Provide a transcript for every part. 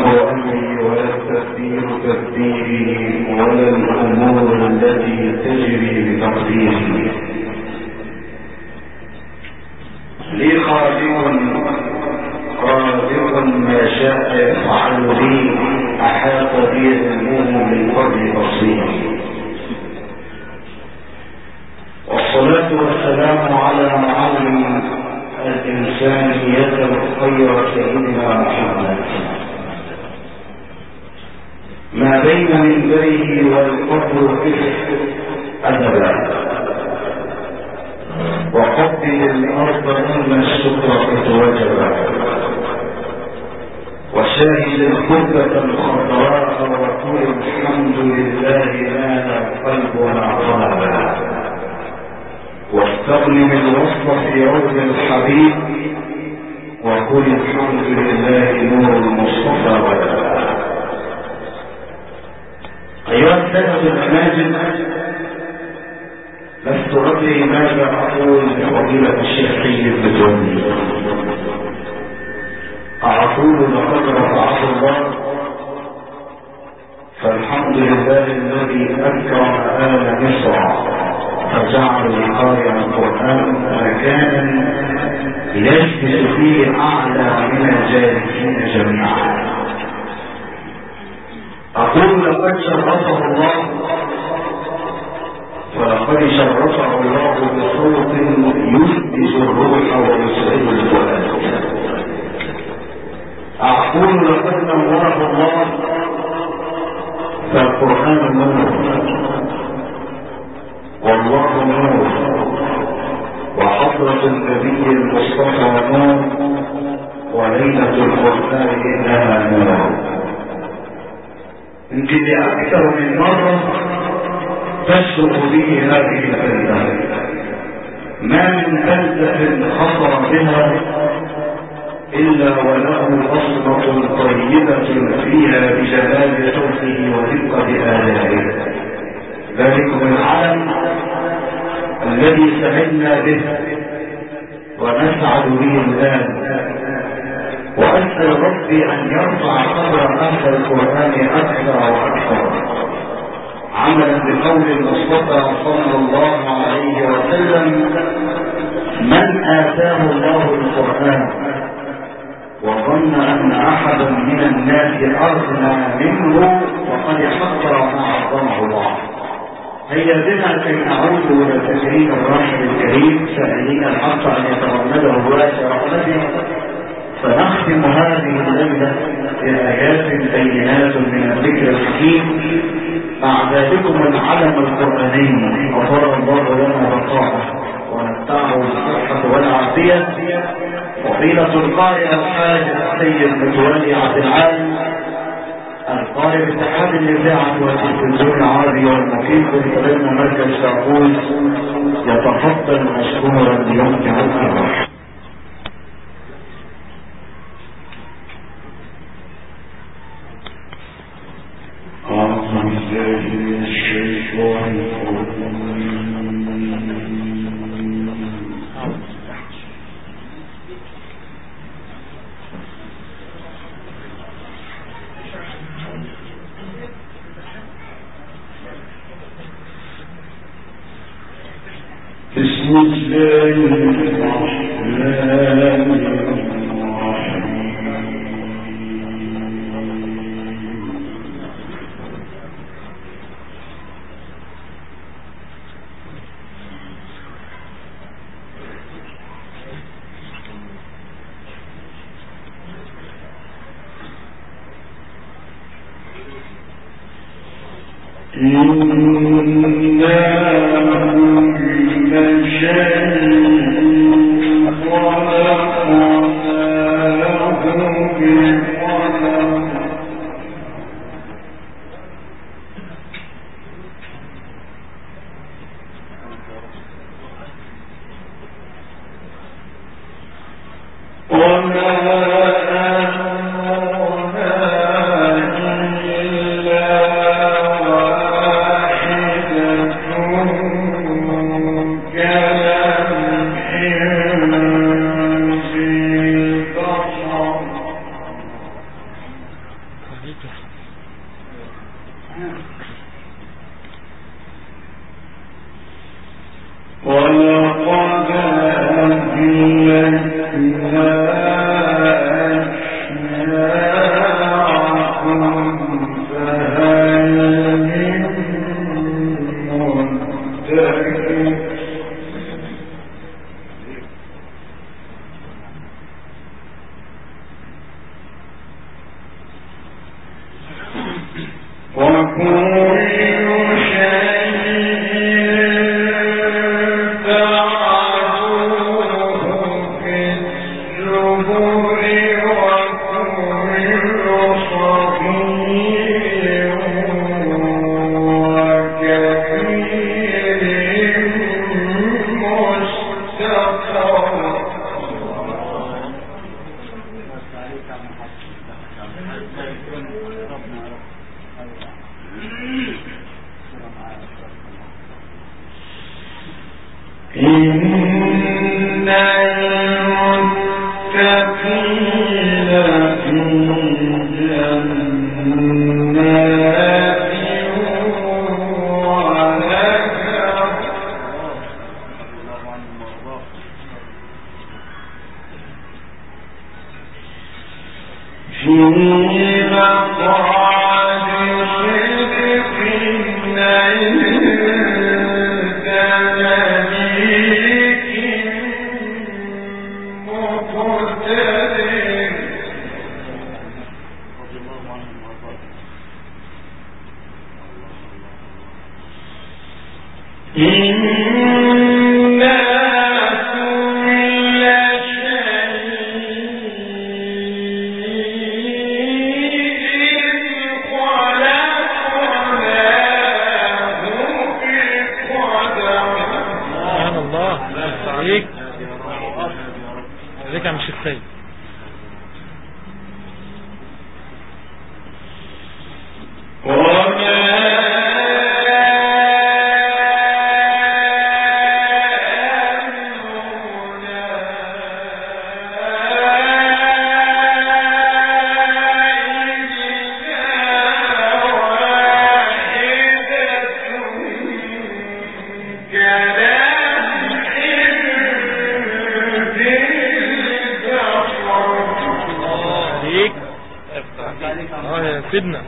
يصغر أمري ولا التدبير تدبيري ولا الأمور التي تجري بتقديري. لي خالق رازق ما شاء يفعل بي، أحاط بي علمه من قبل بصيري. والصلاة والسلام على معلم الإنسانية الخير سيدنا محمد، ما بين منبره والقبر كفر أدبا، وقبل الأرض أن الشكر وجبا، وشاهد الكبة الخضراء وقول الحمد لله ما لا قلب ولا طلبا، واستغنم الوصف في روض الحبيب وقل الحمد لله نور المصطفى ولا. أيها السادة الأماجد، لست أدري ماذا أقول لفضيلة الشيخ سيد البتوني. أقول لقد رفعه الله، فالحمد لله الذي أكرم آل مصر فجعل لقارئ القرآن مكانا يجلس فيه أعلى من الجالسين جميعا. أقول لقد شرفه الله، ولقد شرفه الله بصوت يثبت الروح ويسعد الفؤاد. أقول لقد نوره الله، فالقرآن نور والله نور، وحضرة النبي المصطفى نور، وليلة القرآن إنها نور. يمكن لأكثر من مرة تشرف به هذه البلدة، ما من بلدة خطر بها إلا وله بصمة طيبة فيها بجلال صوته ودقة آلائه. ذلكم العلم الذي سعدنا به ونسعد به الآن، وأسأل ربي أن يرفع قدر أهل القرآن أكثر وأكثر، عملا بقول المصطفى صلى الله عليه وسلم: من آتاه الله القرآن وظن أن أحدا من الناس أغنى منه فقد حقر ما عظمه الله. هيا بنا كي نعود إلى تكريم الراشد الكريم، سائلين الحق أن يتغمده واسع رحمته، فنختم هذه الليلة بآيات بينات من الذكر الحكيم، مع ذلكم العلم القرآني غفر الله لنا بقاءه ونمتعه بالصحة والعافية، فضيلة القارئ الحاج السيد متولي عبد العال، القارئ باتحاد الإذاعة والتلفزيون العربي والمقيم بمدينة مركز شرقوس، يتفضل مشكورا ليمتع الأمر. بسم الله الرحمن الرحيم. كلا سيدنا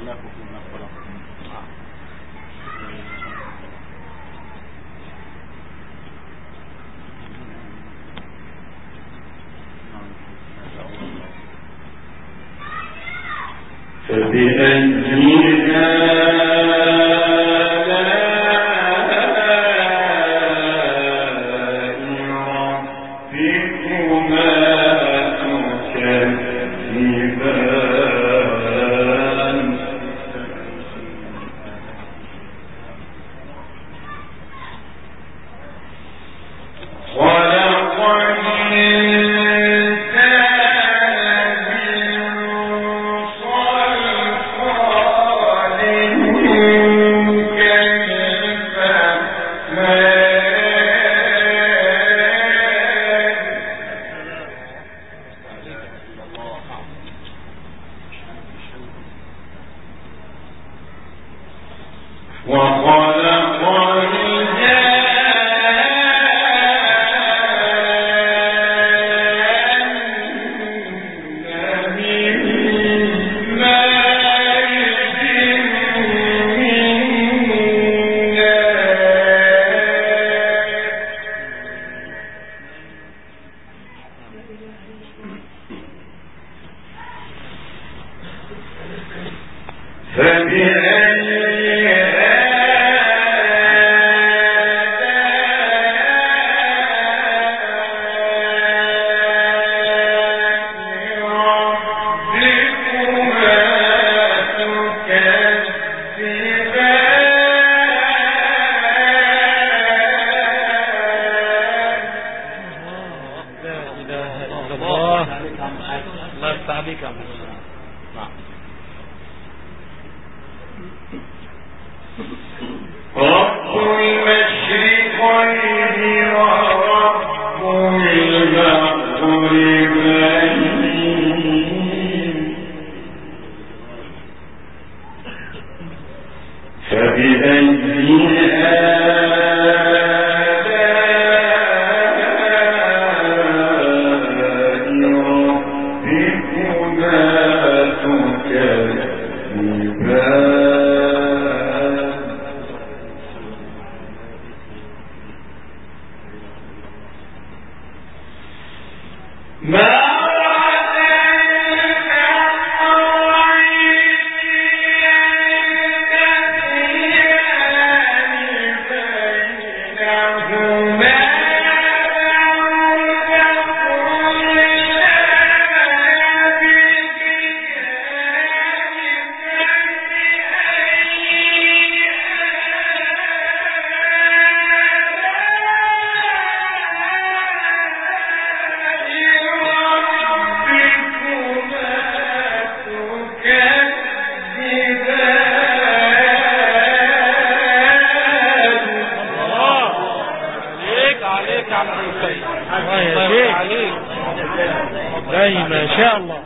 ما شاء الله.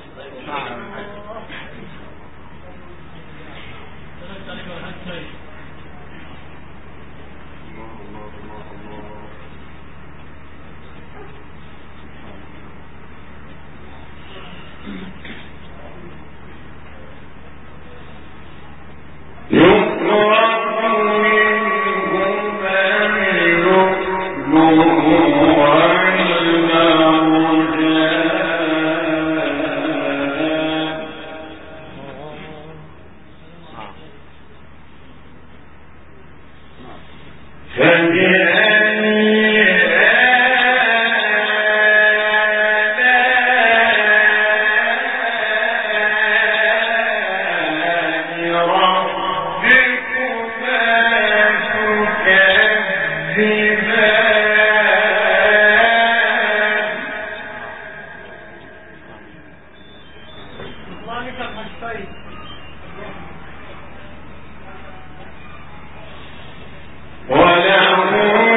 وله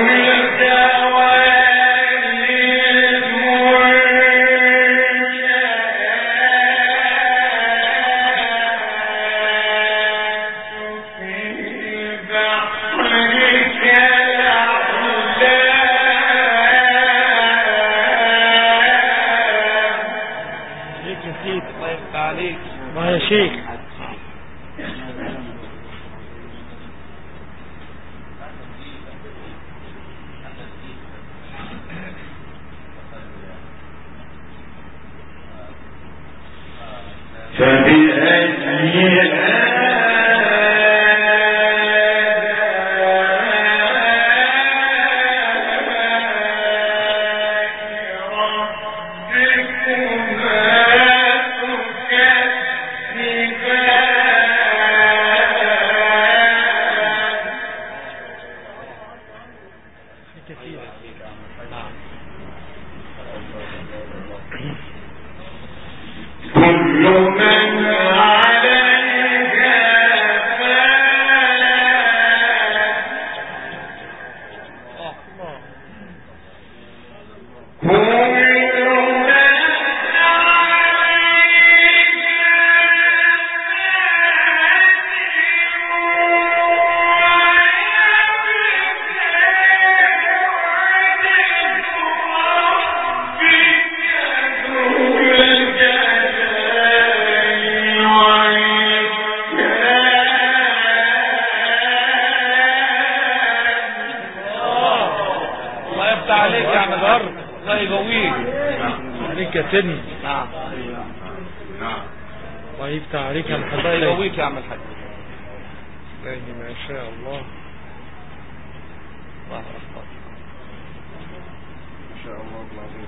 يفتح عليك يا عم الحاج. الله يقويك. عليك يا سيدنا. نعم الله يفتح عليك يا محمد. الله يقويك يا عم الحاج. ما شاء الله. الله أكبر. ما شاء الله العظيم.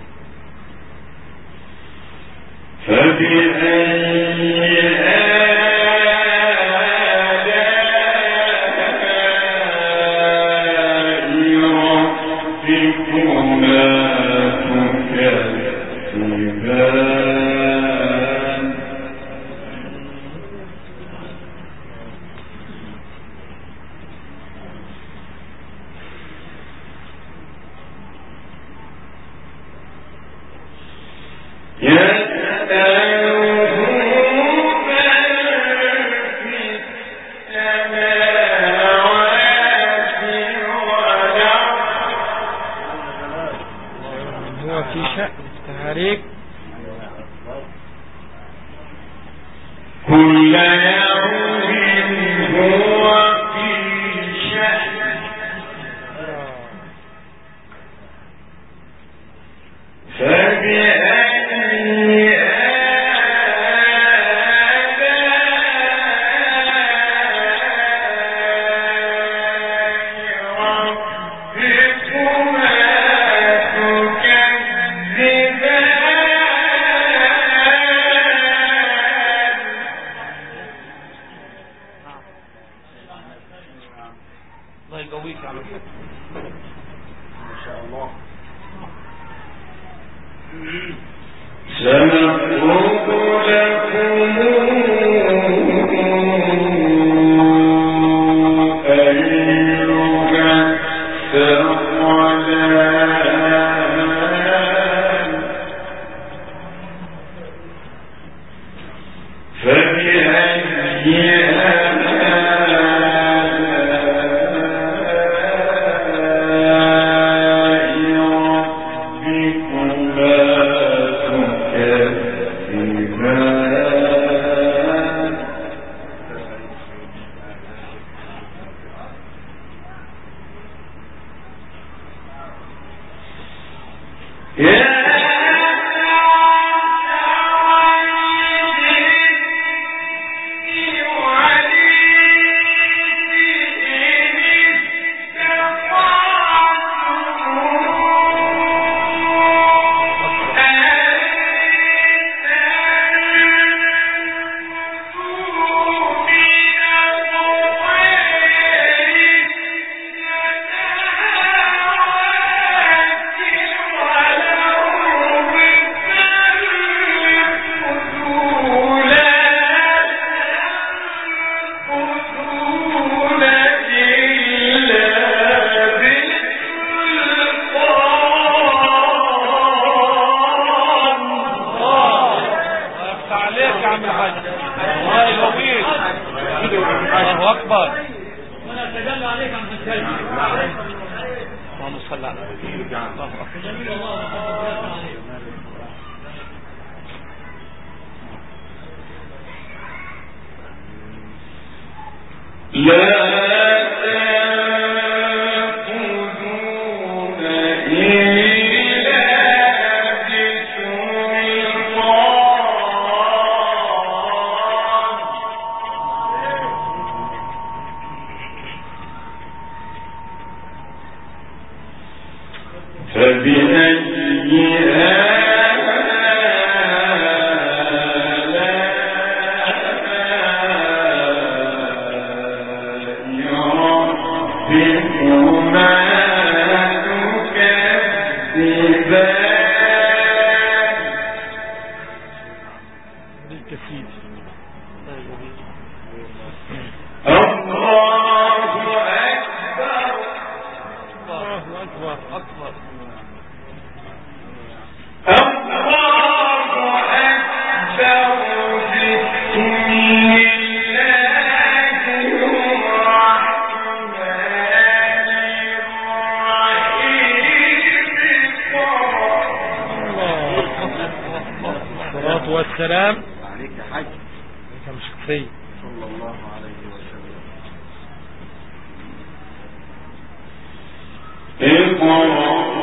والسلام عليك يا حاج. انت مش شخصية صلى الله عليه وسلم.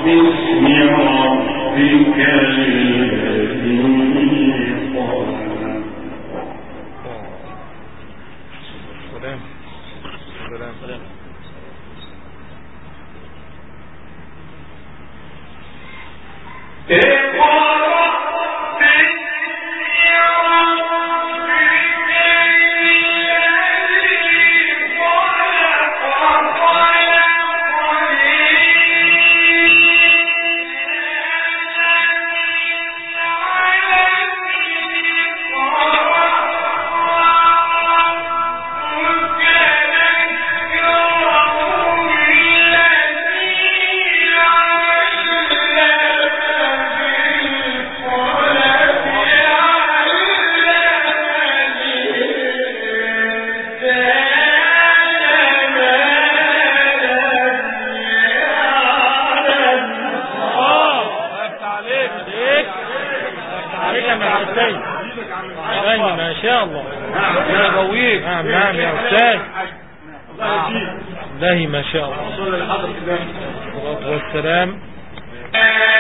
باسم ربك الذي سلام سلام سلام. ما شاء الله. نعم نعم يا أستاذ. الله ما شاء الله. الصلاة والسلام.